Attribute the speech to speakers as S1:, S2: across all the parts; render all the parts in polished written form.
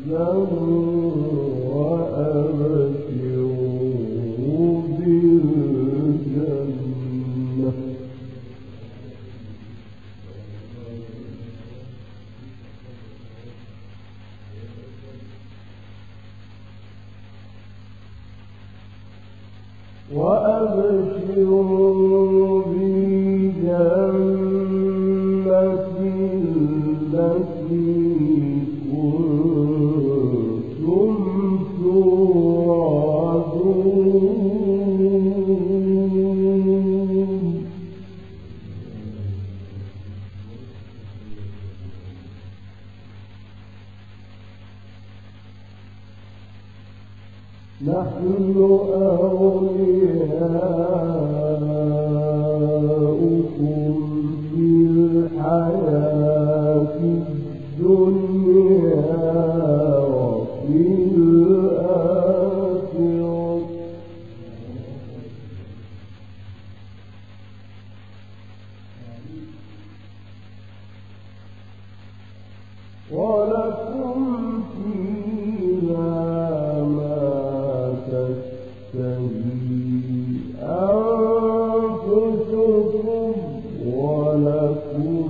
S1: وأبشروا بالجنة التي كنتم توعدون نحن أولياؤكم في الحياة الدنيا وفي الآخرة ولكم فيها أنفسكم ولكم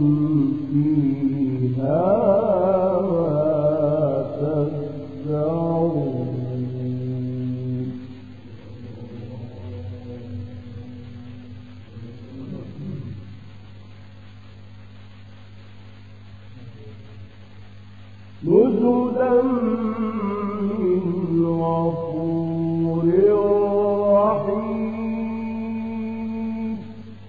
S1: فيها ما تدعون نزلا من غفور رحيم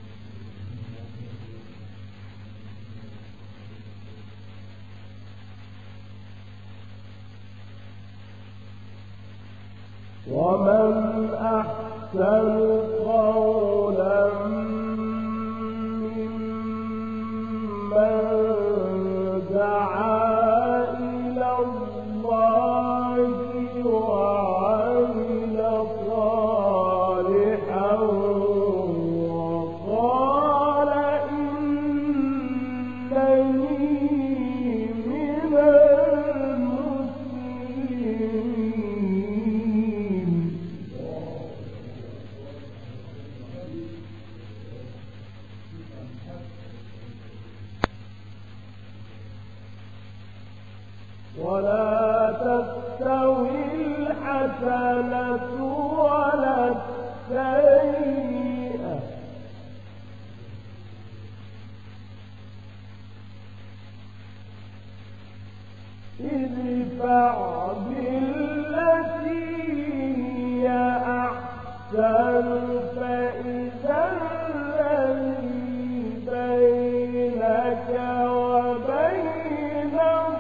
S1: ومن أحسن قولا ممن دعا إلى الله وعمل صالحا وقال إنني من المسلمين ولا تستوي الحسنة ولا السيئة ادفع بالتي هي أحسن فإذا الذي بينك وبينه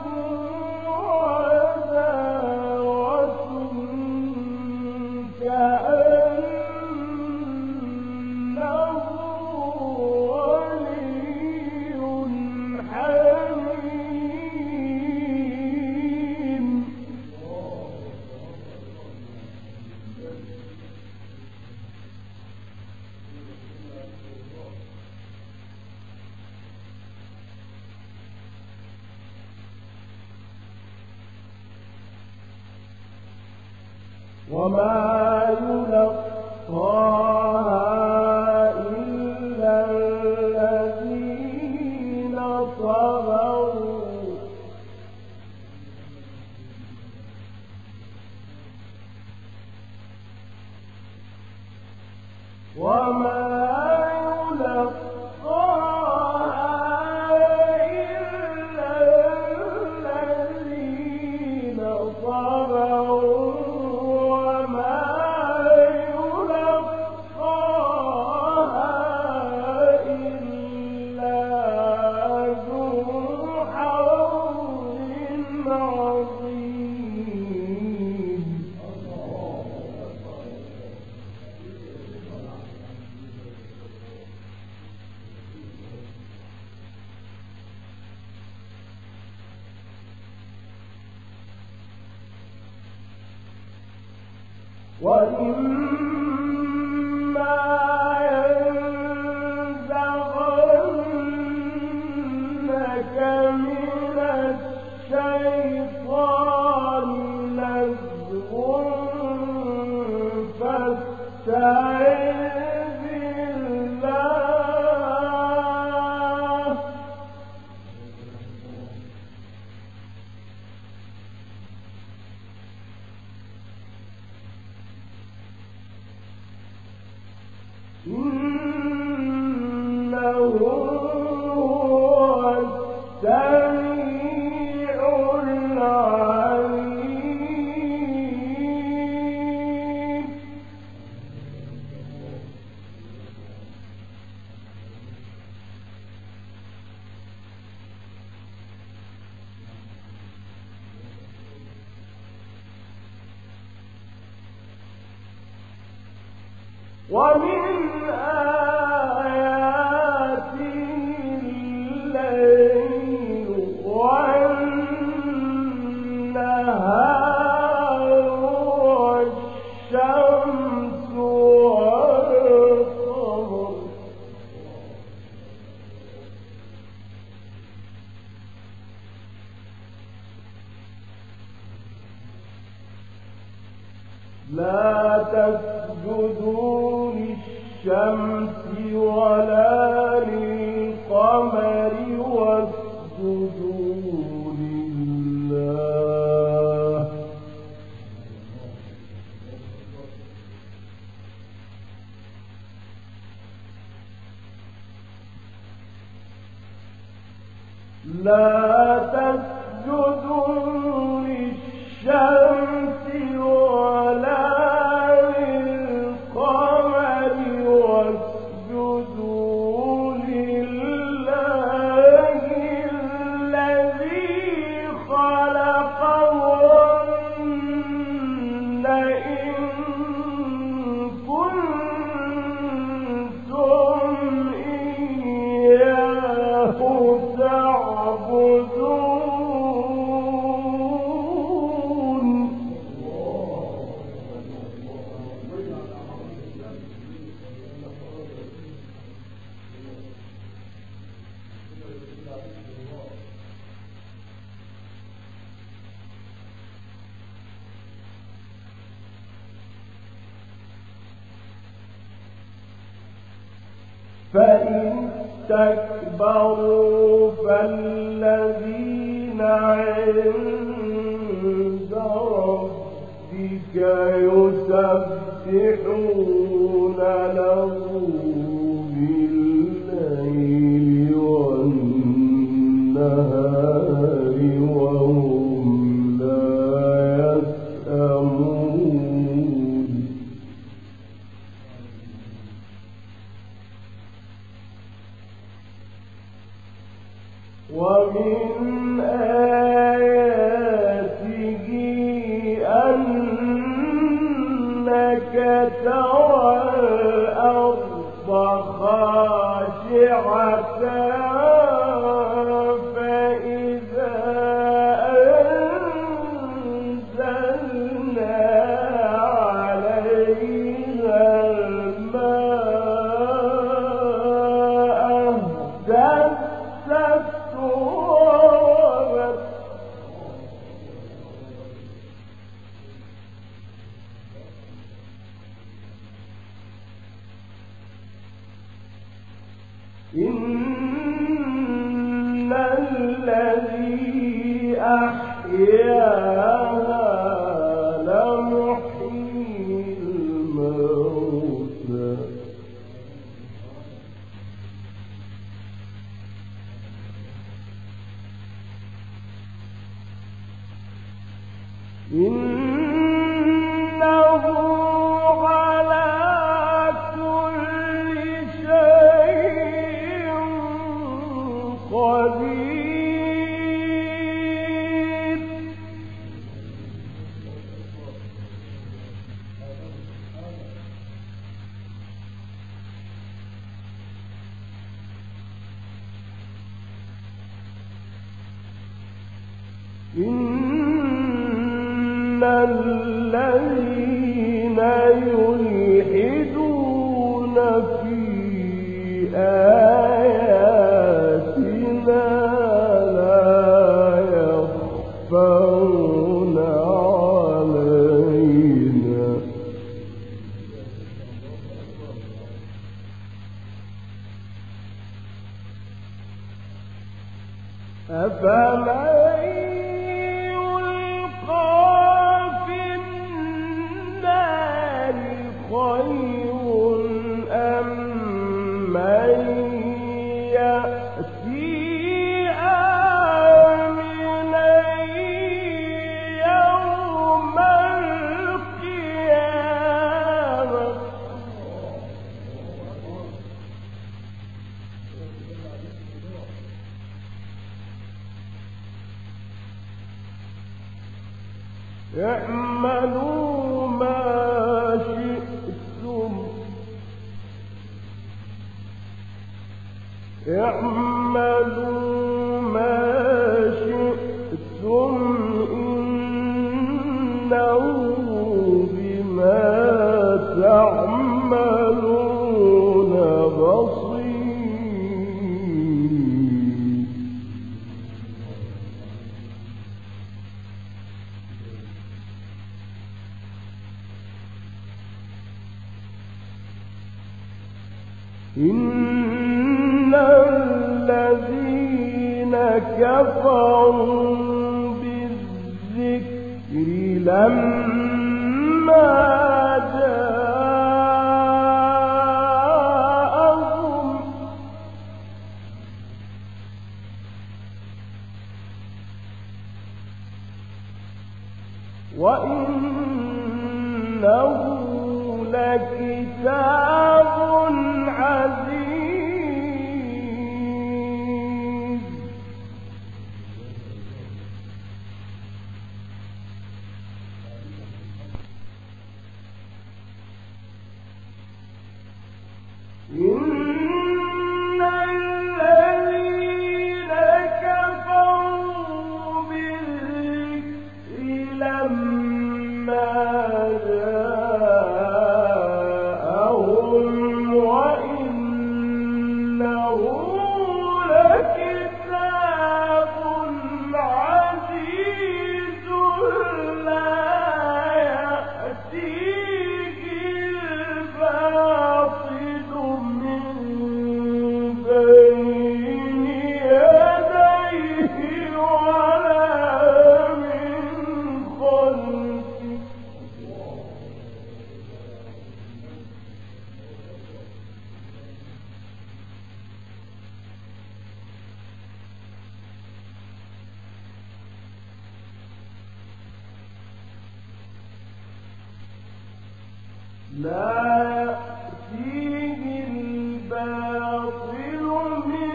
S1: عداوة كأنه ولي حميم وما يلقاها إلا الذين صبروا وما يلقاها إلا الذين صبروا وإما ينزغنك من الشيطان ومن آياته الليل والنهار والشمس والقمر لا تسجدوا للشمس ولا للقمر واسجدوا لله لا تسجدوا للشمس ولا فإن استكبروا فالذين عند ربك يسبحون له بالليل والنهار وهم لا يسأمون ومن آياته أنك ترى الأرض خاشعة فإذا أنزلنا عليها الماء اهتزت وربت إن الذي أحياها لمحيي الموتى إنه على كل شيء قدير إن الذين يلحدون في آياتنا لا يخفون علينا أفمن خير أم من اعملوا ما شئتم اعملوا ما شئتم إنه بما تعملون بصير إن الذين كفروا بالذكر لما جاءهم وإنه لكتاب عزيز إن الذين كفروا بالذكر لما جاءهم وإنه لكتاب عزيز لا يأتيه الباطل من بين يديه ولا من خلفه لا يأتيه الباطل من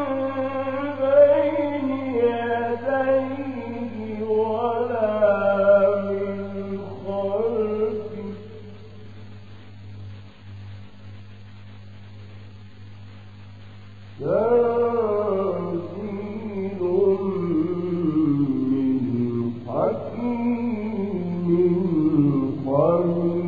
S1: بين يديه ولا من خلفه تنزيل من حكيم خبير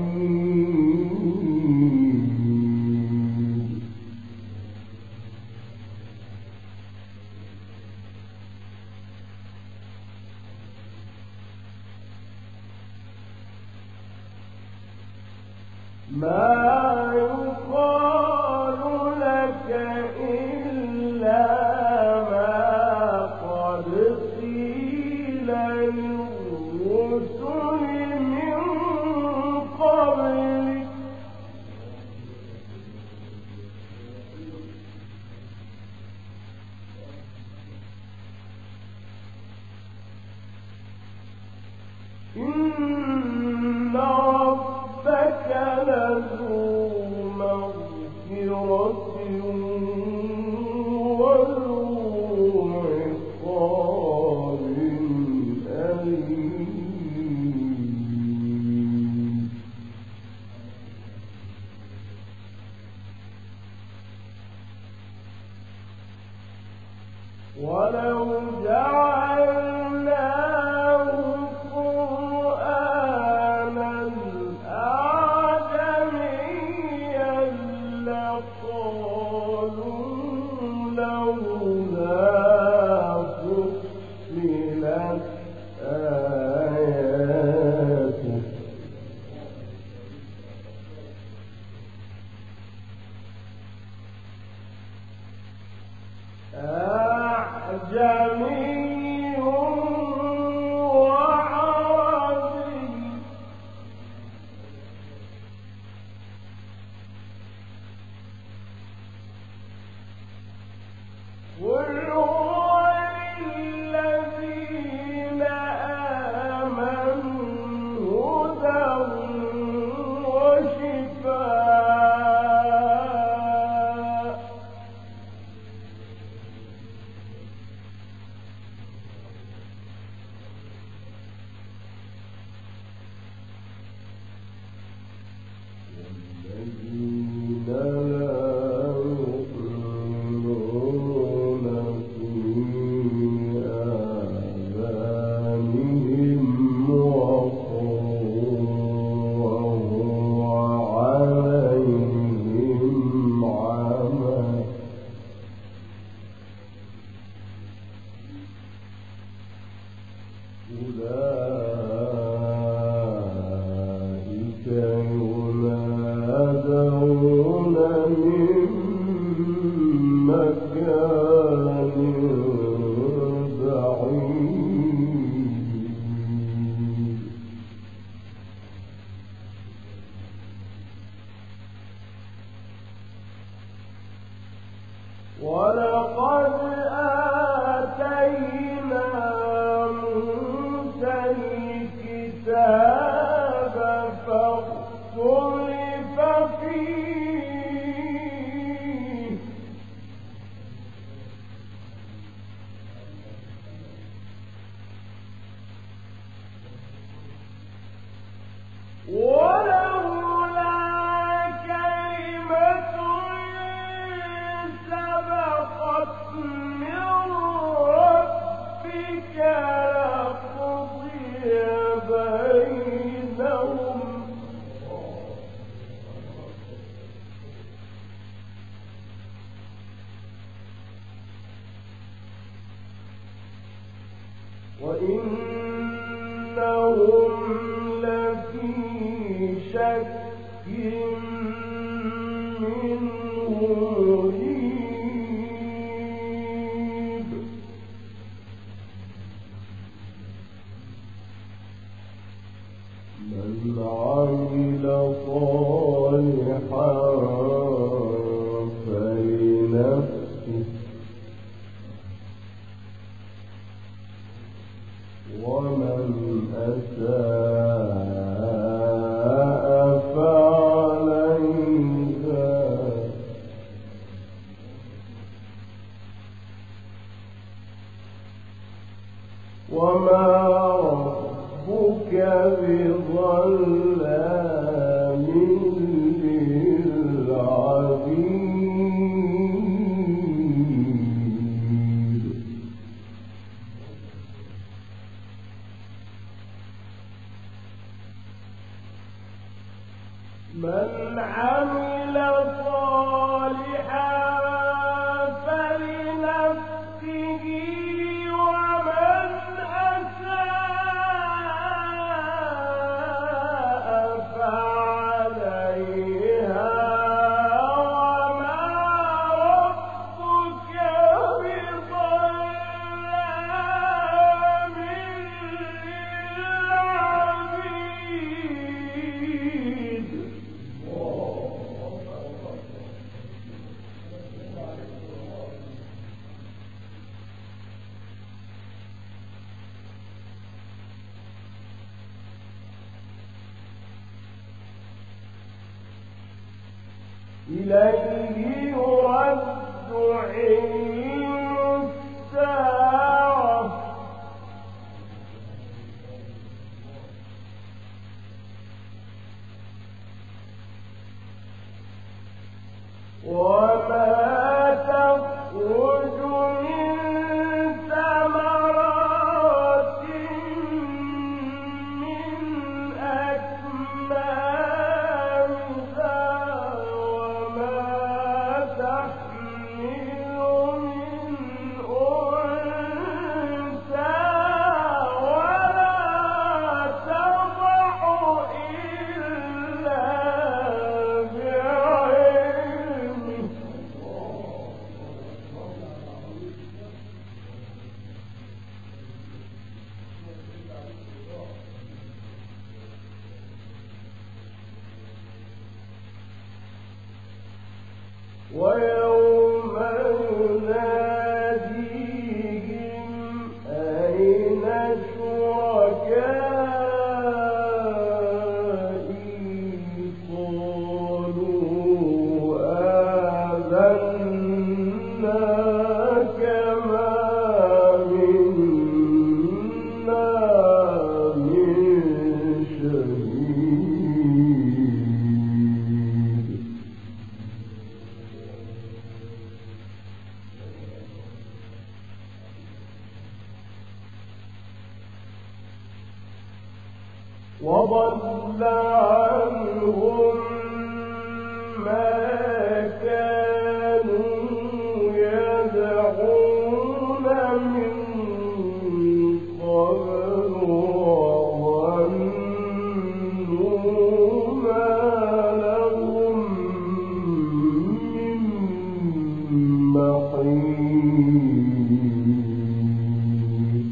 S1: ما يقال لك إلا ما قد قيل للرسل من قبلك إن ربك لذو مغفرة وذو عقاب أليم ولو جعلناه قرآنا أعجميا لقالوا لولا فصلت آياته أعجمي وعربي قل هو للذين آمنوا هدى وشفاء ولقد آتينا موسى الكتاب فاختلف فيه ولولا كلمة سبقت من ربك لقضي بينهم وإنهم لفي شك منه مريب من عمل صالحا فلنفسه ومن أساء فعليها وما ربك بظلام للعبيد من عمل صالحا فلنفسه ومن أساء فعليها وما ربك بظلام للعبيد إليه يرد علم الساعة وما تخرج من ثمرات من أكمامها وما تحمل من أنثى ولا تضع إلا بعلمه ويوم يناديهم أين شركائي قالوا آذناك ما منا من شهيد وضل عنهم ما كانوا يدعون من قبل وظنوا ما لهم من محيص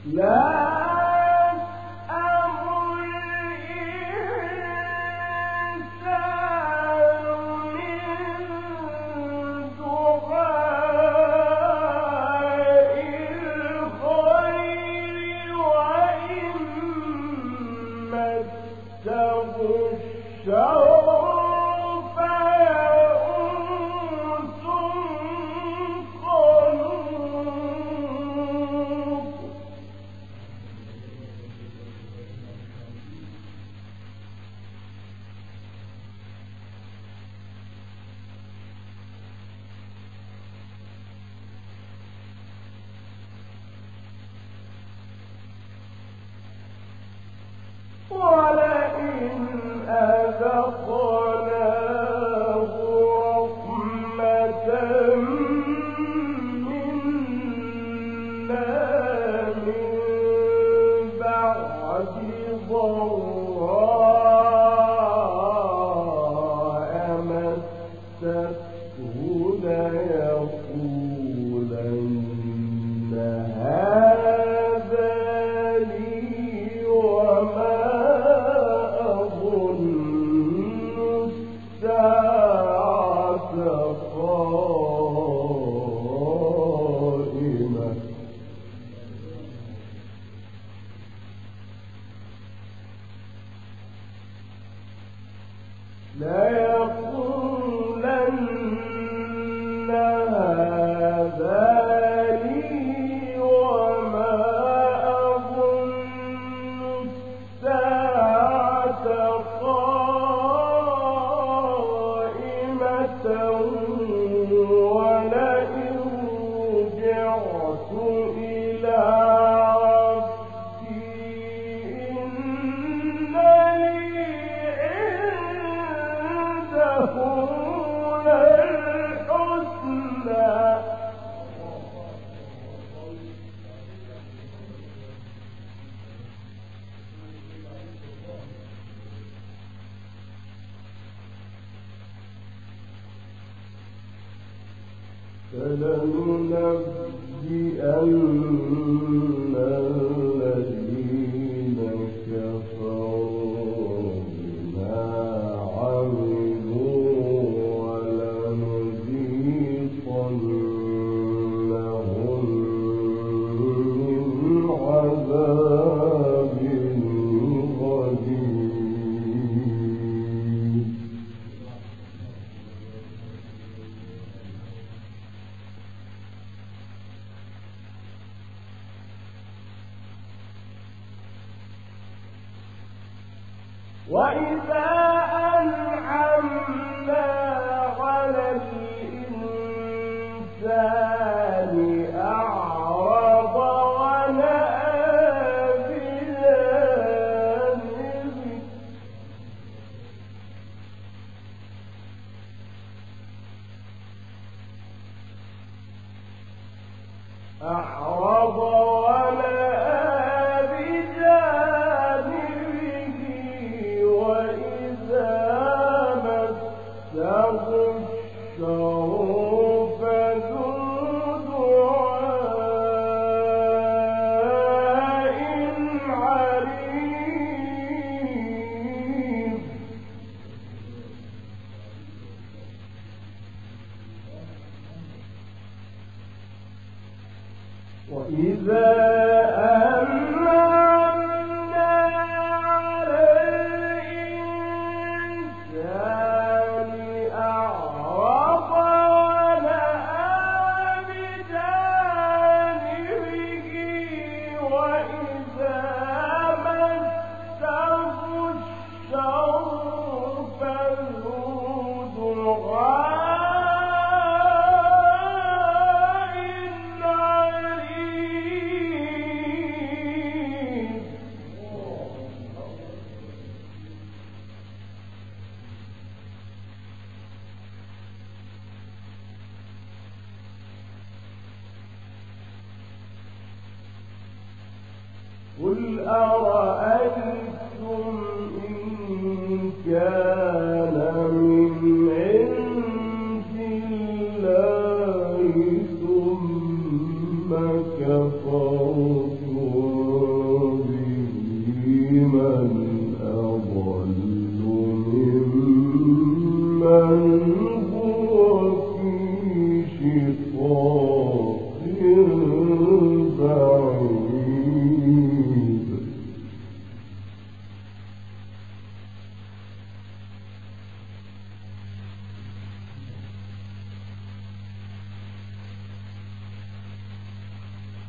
S1: فلننبئن الذين كفروا بما عملوا ولنذيقنهم من عذاب غليظ. وإذا أنعمنا على الإنسان أعرض ونأى بجانبه وإذا أنعمنا على الإنسان أعرض ونأى بجانبه وإذا مسه الشر فذو دعاء قل أرأيتم إن كان من عند الله ثم كفرتم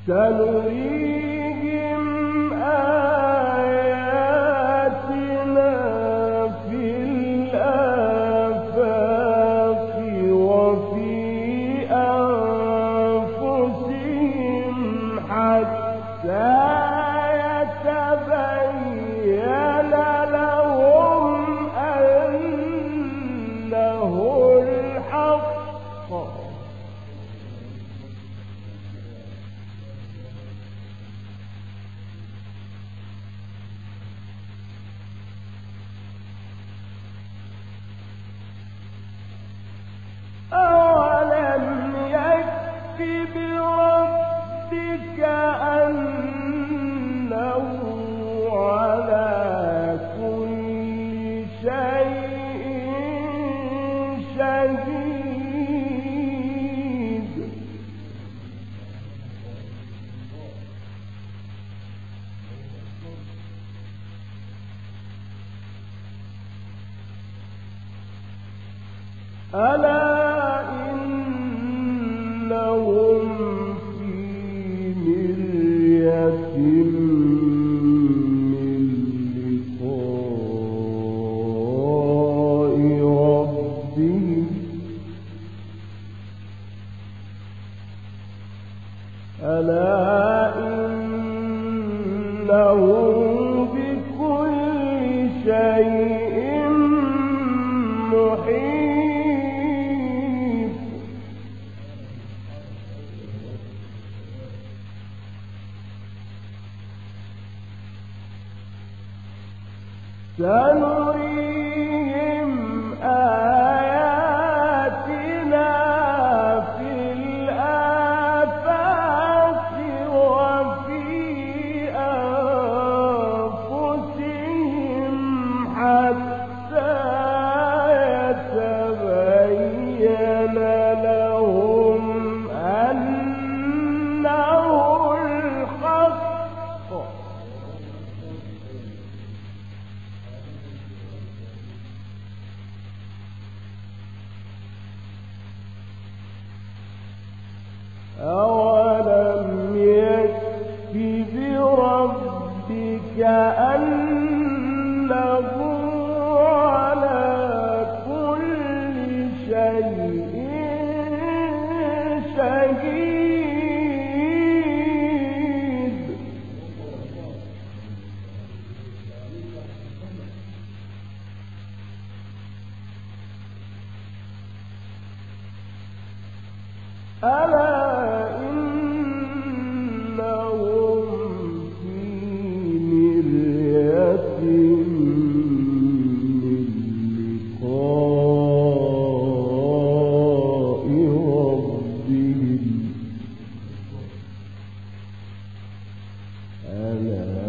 S1: سنريهم آياتنا في الآفاق وفي أنفسهم حتى يتبين لهم أنه الحق. أولم يكف بربك أنه على كل شيء شهيد. ألا إنهم في مرية من لقاء ربهم ألا إنه بكل شيء محيط. سنريهم آياتنا في الآفاق وفي أنفسهم حتى يتبين لهم أنه الحق. أولم يكف بربك أنه على كل شيء شهيد. ألا إنهم في مرية من لقاء ربهم ألا